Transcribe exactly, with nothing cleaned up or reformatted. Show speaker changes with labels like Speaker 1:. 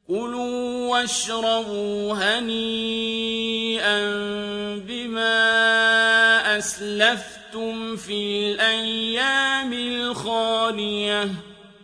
Speaker 1: كُلُوا وَاشْرَبُوا هَنِيئًا بِمَا أَسْلَفْتُمْ فِي الْأَيَّامِ الْخَالِيَةِ